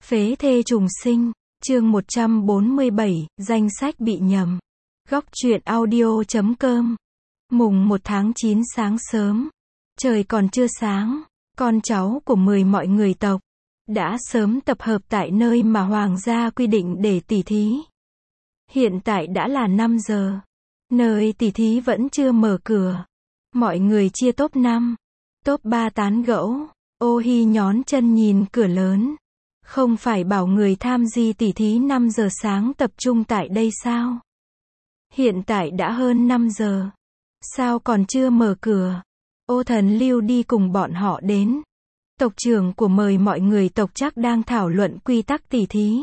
Phế thê trùng sinh, chương 147, danh sách bị nhầm. Góc truyện audio.com. Mùng 1 tháng 9 sáng sớm. Trời còn chưa sáng, con cháu của 10 mọi người tộc đã sớm tập hợp tại nơi mà hoàng gia quy định để tỉ thí. Hiện tại đã là 5 giờ. Nơi tỉ thí vẫn chưa mở cửa. Mọi người chia top 5, top 3 tán gẫu. Ô Hi nhón chân nhìn cửa lớn. Không phải bảo người tham gia tỉ thí 5 giờ sáng tập trung tại đây sao? Hiện tại đã hơn 5 giờ. Sao còn chưa mở cửa? Ô Thần Lưu đi cùng bọn họ đến. Tộc trưởng của mời mọi người tộc chắc đang thảo luận quy tắc tỉ thí.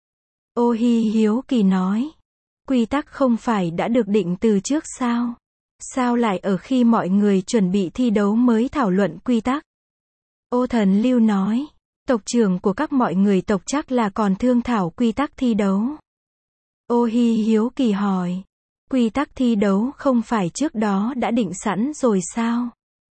Ô Hi hiếu kỳ nói. Quy tắc không phải đã được định từ trước sao? Sao lại ở khi mọi người chuẩn bị thi đấu mới thảo luận quy tắc? Ô Thần Lưu nói. Tộc trưởng của các mọi người tộc chắc là còn thương thảo quy tắc thi đấu. Ô Hi hiếu kỳ hỏi. Quy tắc thi đấu không phải trước đó đã định sẵn rồi sao?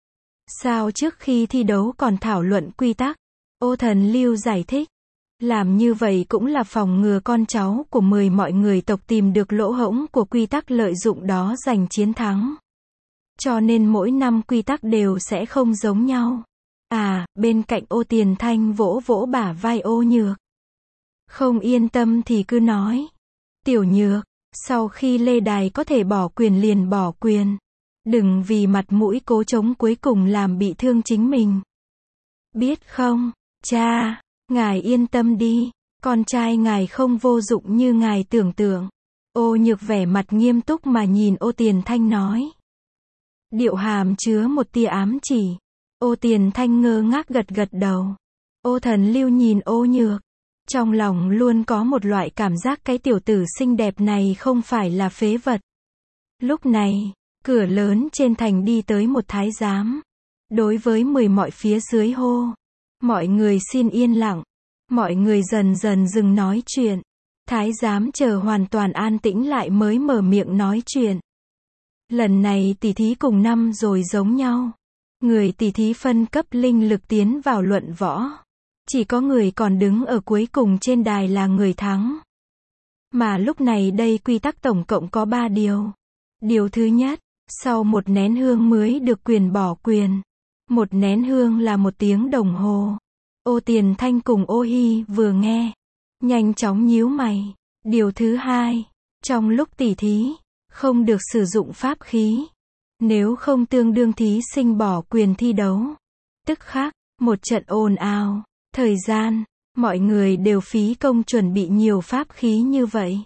Sao trước khi thi đấu còn thảo luận quy tắc? Ô Thần Lưu giải thích. Làm như vậy cũng là phòng ngừa con cháu của 10 mọi người tộc tìm được lỗ hổng của quy tắc lợi dụng đó giành chiến thắng. Cho nên mỗi năm quy tắc đều sẽ không giống nhau. À, bên cạnh Ô Tiền Thanh vỗ vỗ bả vai Ô Nhược. Không yên tâm thì cứ nói. Tiểu Nhược, sau khi lê đài có thể bỏ quyền liền bỏ quyền. Đừng vì mặt mũi cố chống cuối cùng làm bị thương chính mình. Biết không, cha, ngài yên tâm đi, con trai ngài không vô dụng như ngài tưởng tượng. Ô Nhược vẻ mặt nghiêm túc mà nhìn Ô Tiền Thanh nói. Điệu hàm chứa một tia ám chỉ. Ô Tiền Thanh ngơ ngác gật gật đầu. Ô Thần Lưu nhìn Ô Nhược. Trong lòng luôn có một loại cảm giác cái tiểu tử xinh đẹp này không phải là phế vật. Lúc này, cửa lớn trên thành đi tới một thái giám. Đối với 10 mọi phía dưới hô. Mọi người xin yên lặng. Mọi người dần dần dừng nói chuyện. Thái giám chờ hoàn toàn an tĩnh lại mới mở miệng nói chuyện. Lần này tỉ thí cùng năm rồi giống nhau. Người tỉ thí phân cấp linh lực tiến vào luận võ. Chỉ có người còn đứng ở cuối cùng trên đài là người thắng. Mà lúc này đây quy tắc tổng cộng có 3 điều. Điều thứ nhất, sau 1 nén hương mới được quyền bỏ quyền. 1 nén hương là 1 tiếng đồng hồ. Ô Tiền Thanh cùng Ô Hi vừa nghe, nhanh chóng nhíu mày. Điều thứ hai, trong lúc tỉ thí, không được sử dụng pháp khí. Nếu không tương đương thí sinh bỏ quyền thi đấu. Tức khắc, một trận ồn ào. Thời gian, mọi người đều phí công chuẩn bị nhiều pháp khí như vậy.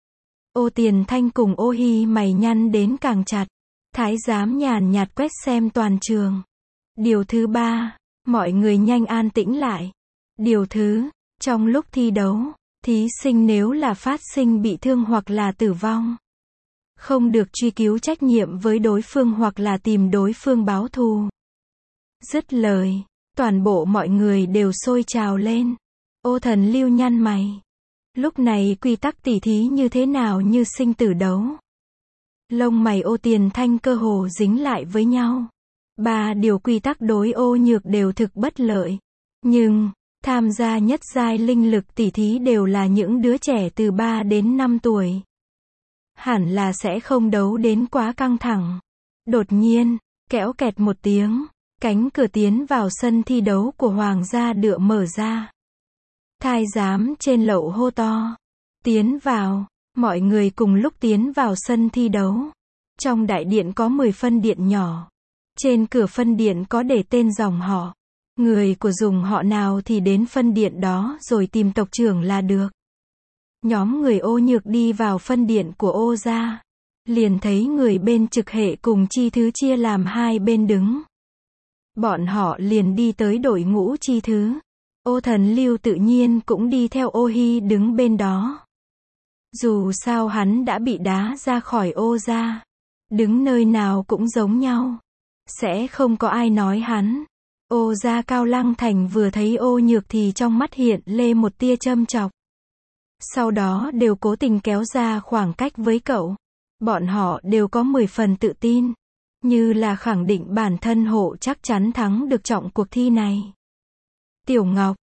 Ô Tiền Thanh cùng Ô Hi mày nhăn đến càng chặt. Thái giám nhàn nhạt quét xem toàn trường. Điều thứ ba, mọi người nhanh an tĩnh lại. Điều thứ, trong lúc thi đấu, thí sinh nếu là phát sinh bị thương hoặc là tử vong, không được truy cứu trách nhiệm với đối phương hoặc là tìm đối phương báo thù. Dứt lời, toàn bộ mọi người đều sôi trào lên. Ô Thần Lưu nhăn mày. Lúc này quy tắc tỉ thí như thế nào như sinh tử đấu. Lông mày Ô Tiền Thanh cơ hồ dính lại với nhau. 3 điều quy tắc đối Ô Nhược đều thực bất lợi. Nhưng, tham gia nhất giai linh lực tỉ thí đều là những đứa trẻ từ 3 đến 5 tuổi. Hẳn là sẽ không đấu đến quá căng thẳng. Đột nhiên, kéo kẹt một tiếng, cánh cửa tiến vào sân thi đấu của Hoàng gia Đựa mở ra. Thái giám trên lậu hô to. Tiến vào, mọi người cùng lúc tiến vào sân thi đấu. Trong đại điện có 10 phân điện nhỏ. Trên cửa phân điện có để tên dòng họ. Người của dùng họ nào thì đến phân điện đó rồi tìm tộc trưởng là được. Nhóm người Ô Nhược đi vào phân điện của Ô gia. Liền thấy người bên trực hệ cùng chi thứ chia làm 2 bên đứng. Bọn họ liền đi tới đội ngũ chi thứ. Ô Thần Lưu tự nhiên cũng đi theo Ô Hi đứng bên đó. Dù sao hắn đã bị đá ra khỏi Ô gia. Đứng nơi nào cũng giống nhau. Sẽ không có ai nói hắn. Ô gia Cao Lăng Thành vừa thấy Ô Nhược thì trong mắt hiện lên một tia châm chọc. Sau đó đều cố tình kéo ra khoảng cách với cậu. Bọn họ đều có 10 phần tự tin. Như là khẳng định bản thân hộ chắc chắn thắng được trọng cuộc thi này. Tiểu Ngọc,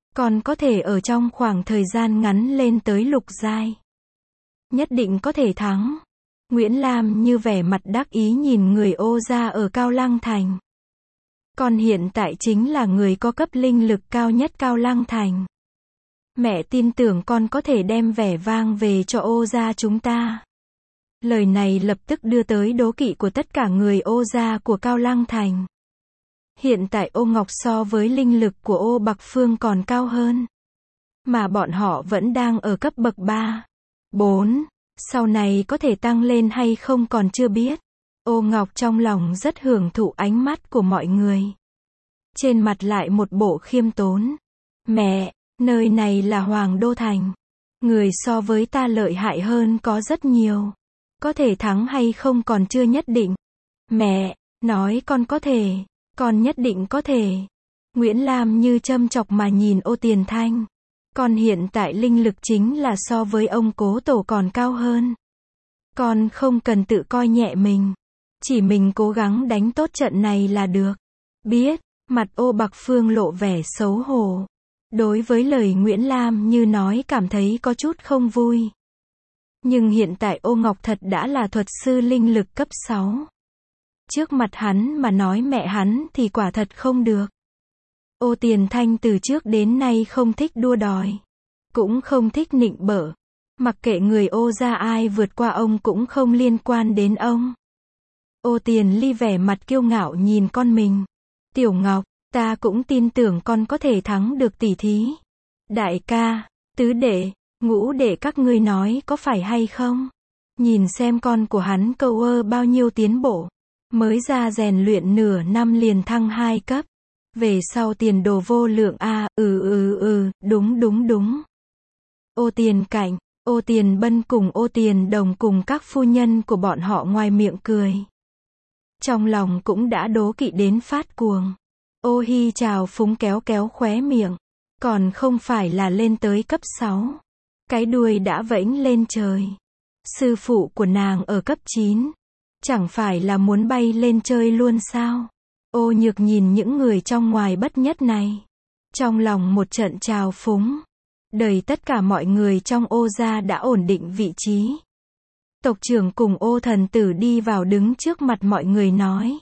Con có thể ở trong khoảng thời gian ngắn lên tới lục giai. Nhất định có thể thắng. Nguyễn Lam như vẻ mặt đắc ý nhìn người Ô gia ở Cao Lăng Thành. Con hiện tại chính là người có cấp linh lực cao nhất Cao Lăng Thành. Mẹ tin tưởng con có thể đem vẻ vang về cho Ô gia chúng ta. Lời này lập tức đưa tới đố kỵ của tất cả người Ô gia của Cao Lăng Thành. Hiện tại Ô Ngọc so với linh lực của Ô Bạc Phương còn cao hơn. Mà bọn họ vẫn đang ở cấp bậc 3, 4. Sau này có thể tăng lên hay không còn chưa biết. Ô Ngọc trong lòng rất hưởng thụ ánh mắt của mọi người. Trên mặt lại một bộ khiêm tốn. Mẹ, nơi này là Hoàng Đô Thành. Người so với ta lợi hại hơn có rất nhiều. Có thể thắng hay không còn chưa nhất định. Mẹ, nói con có thể. Con nhất định có thể. Nguyễn Lam như châm chọc mà nhìn Ô Tiền Thanh. Con hiện tại linh lực chính là so với ông cố tổ còn cao hơn. Con không cần tự coi nhẹ mình. Chỉ mình cố gắng đánh tốt trận này là được. Biết, mặt Ô Bạc Phương lộ vẻ xấu hổ. Đối với lời Nguyễn Lam như nói cảm thấy có chút không vui. Nhưng hiện tại Ô Ngọc thật đã là thuật sư linh lực cấp 6. Trước mặt hắn mà nói mẹ hắn thì quả thật không được. Ô Tiền Thanh từ trước đến nay không thích đua đòi. Cũng không thích nịnh bợ. Mặc kệ người Ô gia ai vượt qua ông cũng không liên quan đến ông. Ô Tiền Ly vẻ mặt kiêu ngạo nhìn con mình. Tiểu Ngọc, ta cũng tin tưởng con có thể thắng được tỷ thí. Đại ca, tứ đệ, ngũ đệ các ngươi nói có phải hay không? Nhìn xem con của hắn cậu bao nhiêu tiến bộ. Mới ra rèn luyện nửa năm liền thăng 2 cấp. Về sau tiền đồ vô lượng a, đúng. Ô Tiền Cảnh, Ô Tiền Bân cùng Ô Tiền Đồng cùng các phu nhân của bọn họ ngoài miệng cười. Trong lòng cũng đã đố kỵ đến phát cuồng. Ô Hi chào phúng kéo kéo khóe miệng. Còn không phải là lên tới cấp 6. Cái đuôi đã vẫy lên trời. Sư phụ của nàng ở cấp 9. Chẳng phải là muốn bay lên chơi luôn sao? Ô Nhược nhìn những người trong ngoài bất nhất này. Trong lòng một trận trào phúng. Đời tất cả mọi người trong Ô gia đã ổn định vị trí. Tộc trưởng cùng Ô thần tử đi vào đứng trước mặt mọi người nói.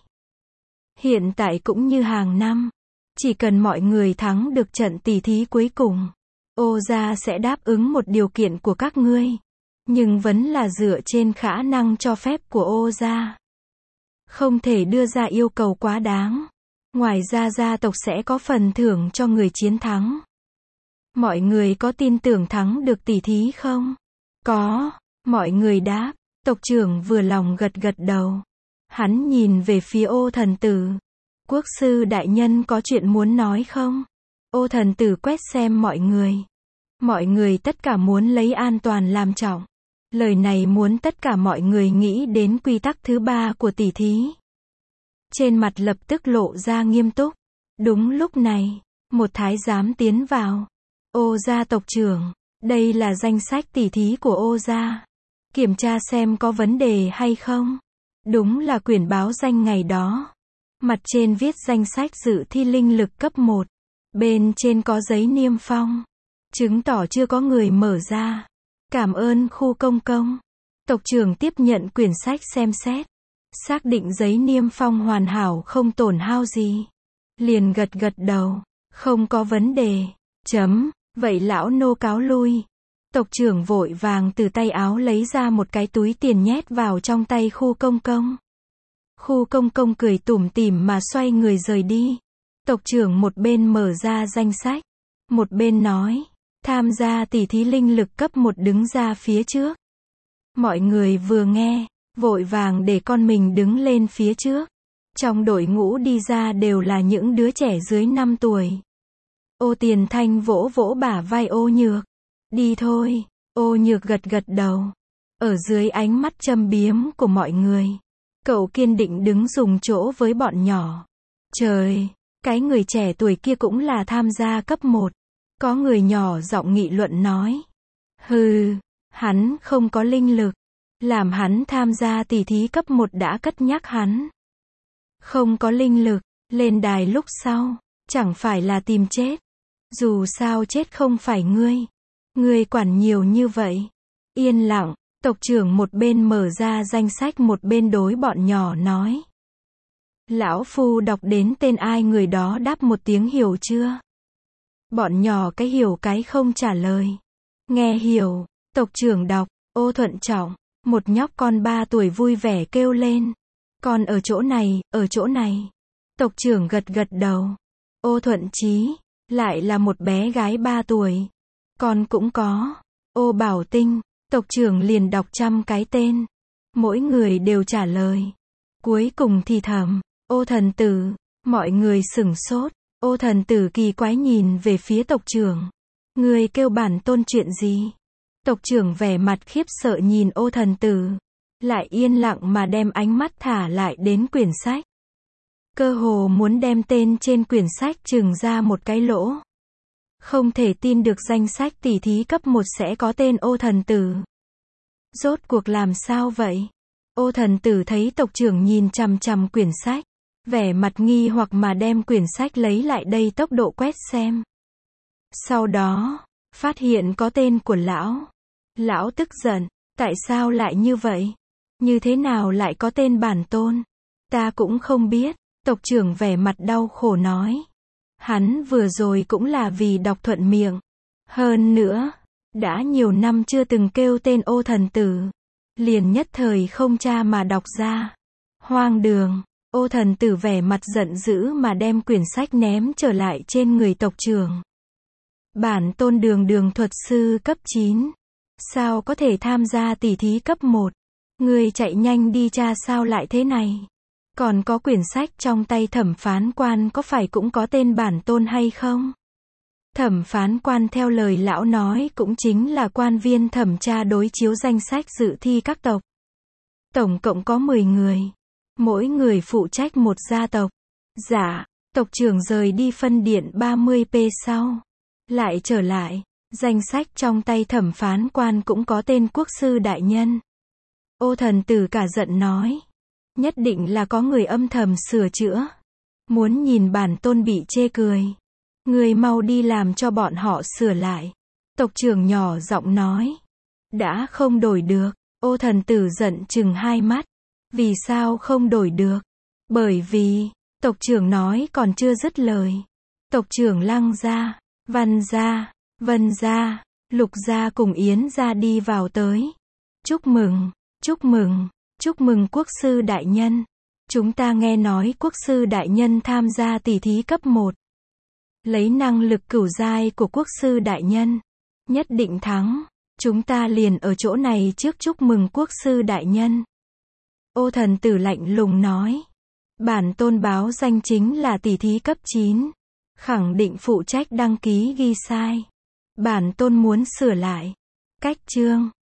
Hiện tại cũng như hàng năm. Chỉ cần mọi người thắng được trận tỷ thí cuối cùng. Ô gia sẽ đáp ứng một điều kiện của các ngươi. Nhưng vẫn là dựa trên khả năng cho phép của Ô gia. Không thể đưa ra yêu cầu quá đáng. Ngoài ra gia tộc sẽ có phần thưởng cho người chiến thắng. Mọi người có tin tưởng thắng được tỷ thí không? Có, mọi người đáp. Tộc trưởng vừa lòng gật gật đầu. Hắn nhìn về phía Ô thần tử. Quốc sư đại nhân có chuyện muốn nói không? Ô thần tử quét xem mọi người. Mọi người tất cả muốn lấy an toàn làm trọng. Lời này muốn tất cả mọi người nghĩ đến quy tắc thứ 3 của tỷ thí. Trên mặt lập tức lộ ra nghiêm túc. Đúng lúc này, một thái giám tiến vào. Ô gia tộc trưởng, đây là danh sách tỷ thí của Ô gia. Kiểm tra xem có vấn đề hay không. Đúng là quyển báo danh ngày đó. Mặt trên viết danh sách dự thi linh lực cấp 1. Bên trên có giấy niêm phong. Chứng tỏ chưa có người mở ra. Cảm ơn khu công công. Tộc trưởng tiếp nhận quyển sách xem xét. Xác định giấy niêm phong hoàn hảo không tổn hao gì. Liền gật gật đầu. Không có vấn đề. Vậy lão nô cáo lui. Tộc trưởng vội vàng từ tay áo lấy ra một cái túi tiền nhét vào trong tay khu công công. Khu công công cười tủm tỉm mà xoay người rời đi. Tộc trưởng một bên mở ra danh sách. Một bên nói. Tham gia tỷ thí linh lực cấp 1 đứng ra phía trước. Mọi người vừa nghe, vội vàng để con mình đứng lên phía trước. Trong đội ngũ đi ra đều là những đứa trẻ dưới 5 tuổi. Ô Tiền Thanh vỗ vỗ bả vai Ô Nhược. Đi thôi. Ô Nhược gật gật đầu. Ở dưới ánh mắt châm biếm của mọi người, cậu kiên định đứng dùng chỗ với bọn nhỏ. Trời, cái người trẻ tuổi kia cũng là tham gia cấp 1. Có người nhỏ giọng nghị luận nói. Hừ, hắn không có linh lực. Làm hắn tham gia tỷ thí cấp 1 đã cất nhắc hắn. Không có linh lực, lên đài lúc sau, chẳng phải là tìm chết. Dù sao chết không phải ngươi. Ngươi quản nhiều như vậy. Yên lặng, tộc trưởng một bên mở ra danh sách một bên đối bọn nhỏ nói. Lão Phu đọc đến tên ai người đó đáp một tiếng hiểu chưa? Bọn nhỏ cái hiểu cái không trả lời. Nghe hiểu, tộc trưởng đọc, Ô Thuận Trọng, một nhóc con 3 tuổi vui vẻ kêu lên. Con ở chỗ này, ở chỗ này. Tộc trưởng gật gật đầu. Ô Thuận Chí, lại là một bé gái 3 tuổi. Con cũng có. Ô Bảo Tinh, tộc trưởng liền đọc 100 cái tên. Mỗi người đều trả lời. Cuối cùng thì thầm, Ô Thần Tử, mọi người sửng sốt. Ô Thần Tử kỳ quái nhìn về phía tộc trưởng. Người kêu bản tôn chuyện gì? Tộc trưởng vẻ mặt khiếp sợ nhìn Ô Thần Tử. Lại yên lặng mà đem ánh mắt thả lại đến quyển sách. Cơ hồ muốn đem tên trên quyển sách chừng ra một cái lỗ. Không thể tin được danh sách tỷ thí cấp 1 sẽ có tên Ô Thần Tử. Rốt cuộc làm sao vậy? Ô Thần Tử thấy tộc trưởng nhìn chằm chằm quyển sách. Vẻ mặt nghi hoặc mà đem quyển sách lấy lại đây tốc độ quét xem. Sau đó, phát hiện có tên của lão. Lão tức giận, tại sao lại như vậy? Như thế nào lại có tên bản tôn? Ta cũng không biết, tộc trưởng vẻ mặt đau khổ nói. Hắn vừa rồi cũng là vì đọc thuận miệng. Hơn nữa, đã nhiều năm chưa từng kêu tên Ô Thần Tử. Liền nhất thời không tra mà đọc ra. Hoang đường, Ô Thần Tử vẻ mặt giận dữ mà đem quyển sách ném trở lại trên người tộc trưởng. Bản tôn đường đường thuật sư cấp 9. Sao có thể tham gia tỷ thí cấp 1? Người chạy nhanh đi tra sao lại thế này? Còn có quyển sách trong tay thẩm phán quan có phải cũng có tên bản tôn hay không? Thẩm phán quan theo lời lão nói cũng chính là quan viên thẩm tra đối chiếu danh sách dự thi các tộc. Tổng cộng có 10 người. Mỗi người phụ trách một gia tộc. Dạ, tộc trưởng rời đi phân điện 30p sau. Lại trở lại, danh sách trong tay thẩm phán quan cũng có tên quốc sư đại nhân. Ô Thần Tử cả giận nói. Nhất định là có người âm thầm sửa chữa. Muốn nhìn bản tôn bị chê cười. Người mau đi làm cho bọn họ sửa lại. Tộc trưởng nhỏ giọng nói. Đã không đổi được. Ô Thần Tử giận chừng hai mắt. Vì sao không đổi được? Bởi vì, tộc trưởng nói còn chưa dứt lời. Tộc trưởng Lăng gia, Văn gia, Vân gia, Lục gia cùng Yến gia đi vào tới. Chúc mừng, chúc mừng, chúc mừng quốc sư đại nhân. Chúng ta nghe nói quốc sư đại nhân tham gia tỷ thí cấp 1. Lấy năng lực cửu giai của quốc sư đại nhân, nhất định thắng. Chúng ta liền ở chỗ này trước chúc mừng quốc sư đại nhân. Ô Thần Tử lạnh lùng nói. Bản tôn báo danh chính là tỷ thí cấp 9. Khẳng định phụ trách đăng ký ghi sai. Bản tôn muốn sửa lại. Cách chương.